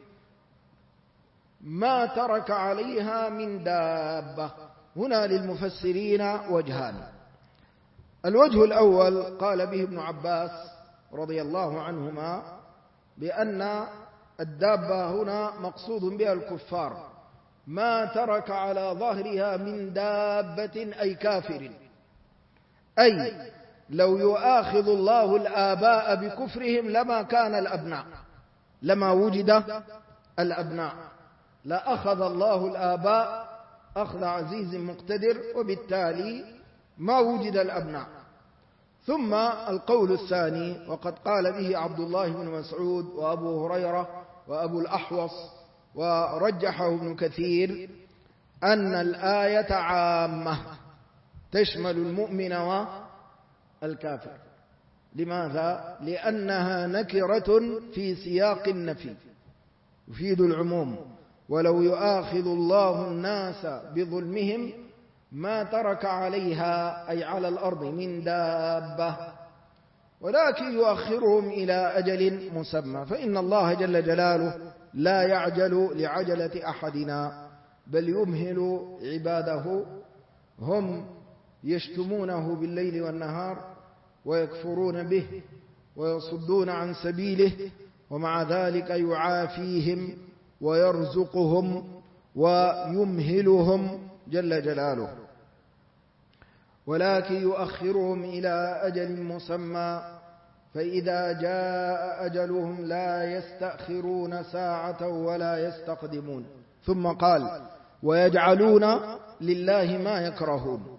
ما ترك عليها من دابة. هنا للمفسرين وجهان: الوجه الأول قال به ابن عباس رضي الله عنهما بأن الدابة هنا مقصود بها الكفار، ما ترك على ظهرها من دابة أي كافر، أي لو يؤاخذ الله الآباء بكفرهم لما كان الأبناء، لما وجد الأبناء لأخذ الله الآباء أخذ عزيز مقتدر وبالتالي ما وجد الأبناء. ثم القول الثاني وقد قال به عبد الله بن مسعود وأبو هريرة وأبو الأحوص ورجحه ابن كثير أن الآية عامة تشمل المؤمن والكافر. لماذا؟ لأنها نكرة في سياق النفي يفيد العموم. ولو يؤاخذ الله الناس بظلمهم ما ترك عليها أي على الأرض من دابة ولكن يؤخرهم إلى أجل مسمى فإن الله جل جلاله لا يعجل لعجلة أحدنا بل يمهل عباده. هم يشتمونه بالليل والنهار ويكفرون به ويصدون عن سبيله ومع ذلك يعافيهم ويرزقهم ويمهلهم جل جلاله، ولكن يؤخرهم إلى أجل مسمى فإذا جاء أجلهم لا يستأخرون ساعة ولا يستقدمون. ثم قال: ويجعلون لله ما يكرهون.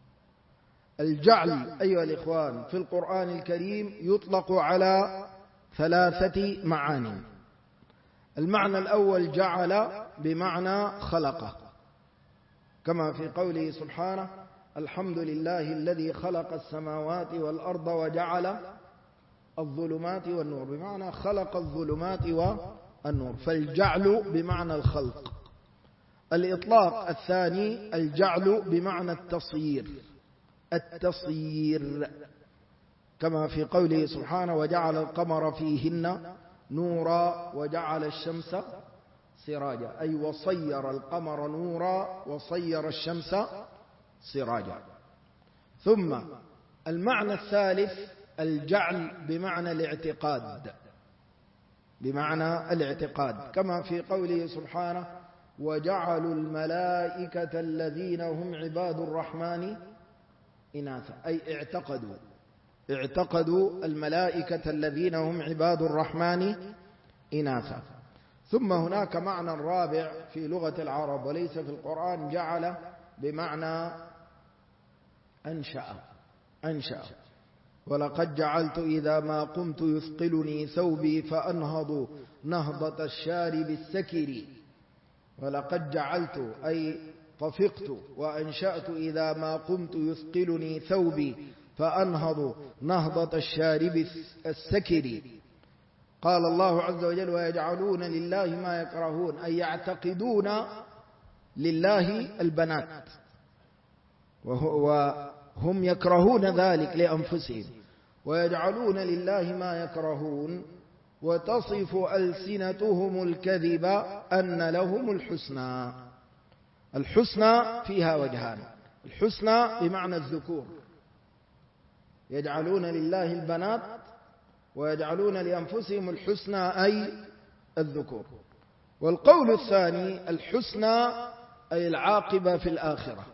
الجعل أيها الإخوان في القرآن الكريم يطلق على 3 معاني. المعنى الأول جعل بمعنى خلقه، كما في قوله سبحانه: الحمد لله الذي خلق السماوات والأرض وجعل الظلمات والنور، بمعنى خلق الظلمات والنور، فالجعل بمعنى الخلق. الإطلاق الثاني الجعل بمعنى التصيير كما في قوله سبحانه: وجعل القمر فيهن نورا وجعل الشمس سراجا، أي وصير القمر نورا وصير الشمس سراجا. ثم المعنى الثالث الجعل بمعنى الاعتقاد كما في قوله سبحانه: وجعلوا الملائكة الذين هم عباد الرحمن إناثا، أي اعتقدوا اعتقدوا الملائكة الذين هم عباد الرحمن إناثا. ثم هناك معنى رابع في لغة العرب وليس في القرآن، جعل بمعنى أنشأ. ولقد جعلت إذا ما قمت يثقلني ثوبي فأنهض نهضة الشارب السكر. ولقد جعلت أي طفقت وأنشأت إذا ما قمت يثقلني ثوبي فأنهض نهضة الشارب السكر. قال الله عز وجل: ويجعلون لله ما يكرهون، أي يعتقدون لله البنات، وهم يكرهون ذلك لأنفسهم. ويجعلون لله ما يكرهون وتصف ألسنتهم الكذب أن لهم الحسنى. الحسنى فيها وجهان: الحسنى بمعنى الذكور، يجعلون لله البنات، ويجعلون لأنفسهم الحسنى أي الذكور. والقول الثاني الحسنى أي العاقبة في الآخرة،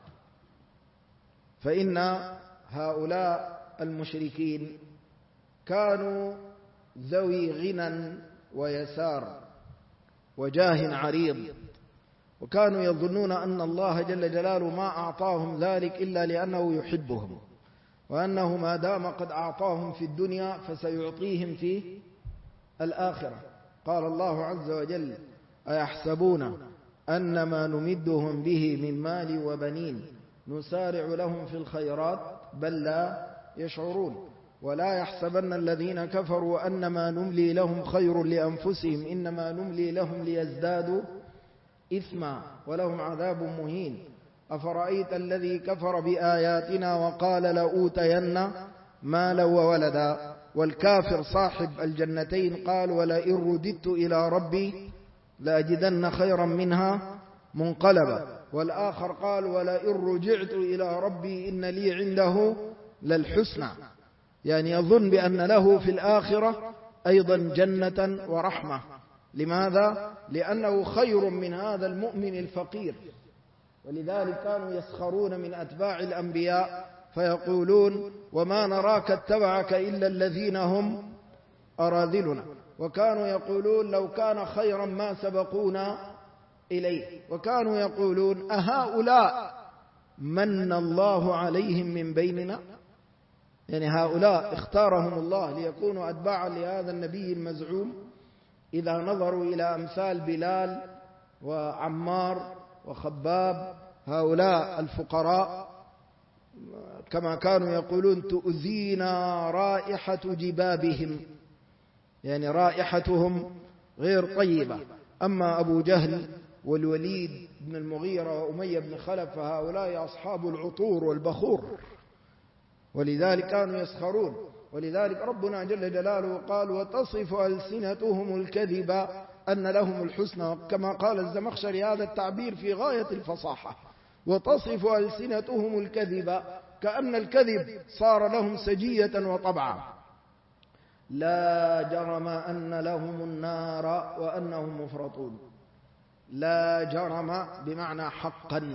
فإن هؤلاء المشركين كانوا ذوي غنى ويسار وجاه عريض، وكانوا يظنون أن الله جل جلاله ما أعطاهم ذلك إلا لأنه يحبهم، وأنه ما دام قد أعطاهم في الدنيا فسيعطيهم في الآخرة. قال الله عز وجل: أيحسبون أن ما نمدهم به من مال وبنين نسارع لهم في الخيرات بل لا يشعرون. ولا يحسبن الذين كفروا أنما نملي لهم خير لأنفسهم إنما نملي لهم ليزدادوا إثما ولهم عذاب مهين. أفرأيت الذي كفر بآياتنا وقال لأوتين مالا وولدا. والكافر صاحب الجنتين قال: ولئن رددت إلى ربي لأجدن خيرا منها منقلبا. والآخر قال: ولئن رجعت إلى ربي إن لي عنده للحسنى، يعني يظن بأن له في الآخرة أيضا جنة ورحمة. لماذا؟ لأنه خير من هذا المؤمن الفقير. ولذلك كانوا يسخرون من أتباع الأنبياء فيقولون: وما نراك اتبعك إلا الذين هم أراذلنا. وكانوا يقولون: لو كان خيرا ما سبقونا إليه. وكانوا يقولون: أهؤلاء من الله عليهم من بيننا، يعني هؤلاء اختارهم الله ليكونوا أتباعا لهذا النبي المزعوم. إذا نظروا إلى أمثال بلال وعمار وخباب، هؤلاء الفقراء كما كانوا يقولون: تؤذينا رائحة جبابهم، يعني رائحتهم غير طيبة. أما أبو جهل والوليد بن المغيرة وأمية بن خلف فهؤلاء أصحاب العطور والبخور، ولذلك كانوا يسخرون. ولذلك ربنا جل جلاله قال: وتصف ألسنتهم الكذب أن لهم الحسنى. كما قال الزمخشري هذا التعبير في غاية الفصاحة: وتصف ألسنتهم الكذب، كأن الكذب صار لهم سجية وطبعا. لا جرم أن لهم النار وأنهم مفرطون. لا جرم بمعنى حقا،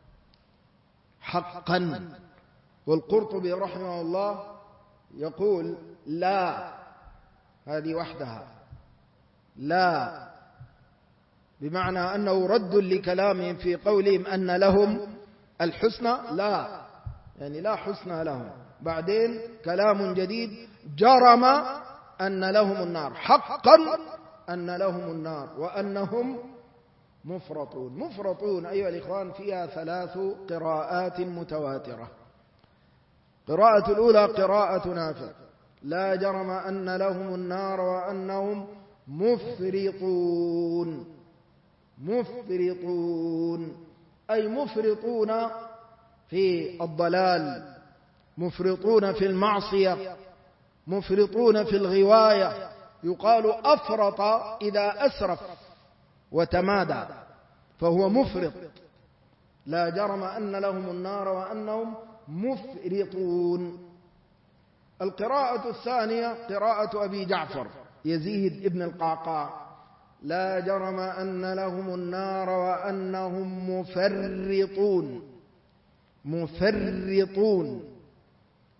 حقا. والقرطبي رحمه الله يقول: لا، هذه وحدها، لا بمعنى أنه رد لكلامهم في قولهم أن لهم الحسنى. لا، يعني لا حسنى لهم. بعدين كلام جديد: جرم أن لهم النار، حقا أن لهم النار وأنهم مفرطون. مفرطون أيها الإخوان فيها 3 قراءات متواترة. قراءة الأولى قراءة نافع: لا جرم أن لهم النار وأنهم مفرطون. مفرطون أي مفرطون في الضلال، مفرطون في المعصية، مفرطون في الغواية. يقال أفرط إذا أسرف وتمادى، فهو مفرط. لا جرم أن لهم النار وأنهم مفرطون. القراءة الثانية قراءة أبي جعفر يزيد ابن القعقاع: لا جرم أن لهم النار وأنهم مفرطون. مفرطون.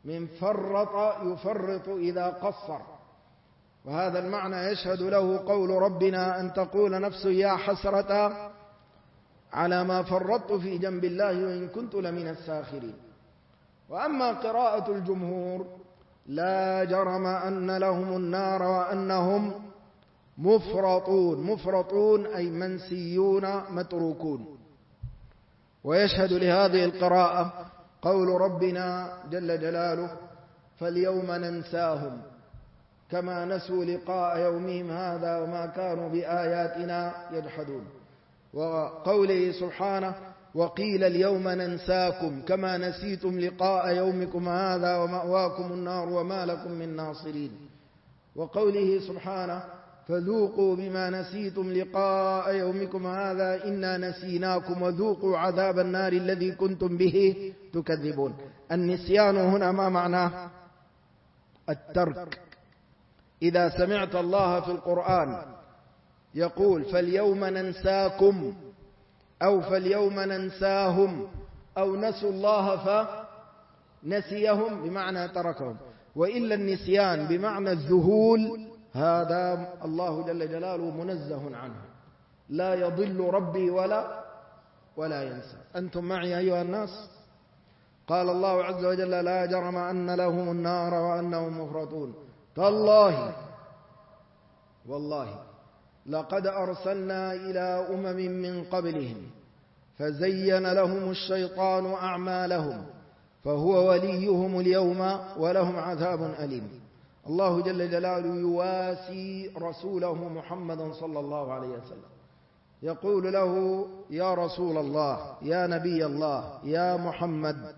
من فرط يفرط إذا قصر، وهذا المعنى يشهد له قول ربنا أن تقول نفس يا حسرة على ما فرطت في جنب الله وإن كنت لمن الساخرين. وأما قراءة الجمهور لا جرم أن لهم النار وأنهم مفرطون، مفرطون أي منسيون متروكون. ويشهد لهذه القراءة قول ربنا جل جلاله فاليوم ننساهم كما نسوا لقاء يومهم هذا وما كانوا بآياتنا يجحدون. وقوله سبحانه وقيل اليوم ننساكم كما نسيتم لقاء يومكم هذا ومأواكم النار وما لكم من ناصرين. وقوله سبحانه فذوقوا بما نسيتم لقاء يومكم هذا إنا نسيناكم وذوقوا عذاب النار الذي كنتم به تكذبون. النسيان هنا ما معناه؟ الترك. إذا سمعت الله في القرآن يقول فاليوم ننساكم أو فاليوم ننساهم أو نسوا الله فنسيهم بمعنى تركهم، وإلا النسيان بمعنى الذهول هذا الله جل جلاله منزه عنه، لا يضل ربي ولا ينسى. أنتم معي أيها الناس؟ قال الله عز وجل لا جرم أن لهم النار وأنهم مفرطون. تالله والله لقد أرسلنا إلى أمم من قبلهم فزين لهم الشيطان أعمالهم فهو وليهم اليوم ولهم عذاب أليم. الله جل جلاله يواسي رسوله محمدا صلى الله عليه وسلم، يقول له يا رسول الله يا نبي الله يا محمد،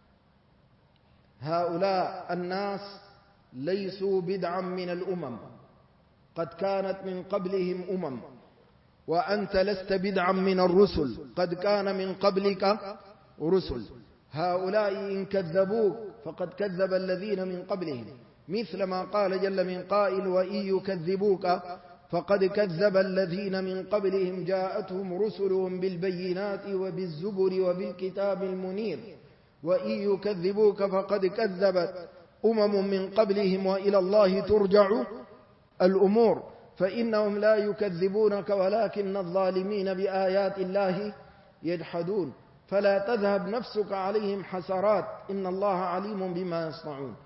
هؤلاء الناس ليسوا بدعا من الأمم، قد كانت من قبلهم أمم، وأنت لست بدعا من الرسل، قد كان من قبلك رسل. هؤلاء إن كذبوك فقد كذب الذين من قبلهم، مثل ما قال جل من قائل وإن يكذبوك فقد كذب الذين من قبلهم جاءتهم رسلهم بالبينات وبالزبر وبالكتاب المنير، وإن يكذبوك فقد كذبت أمم من قبلهم وإلى الله ترجع الأمور، فإنهم لا يكذبونك ولكن الظالمين بآيات الله يجحدون. فلا تذهب نفسك عليهم حسرات إن الله عليم بما يصنعون.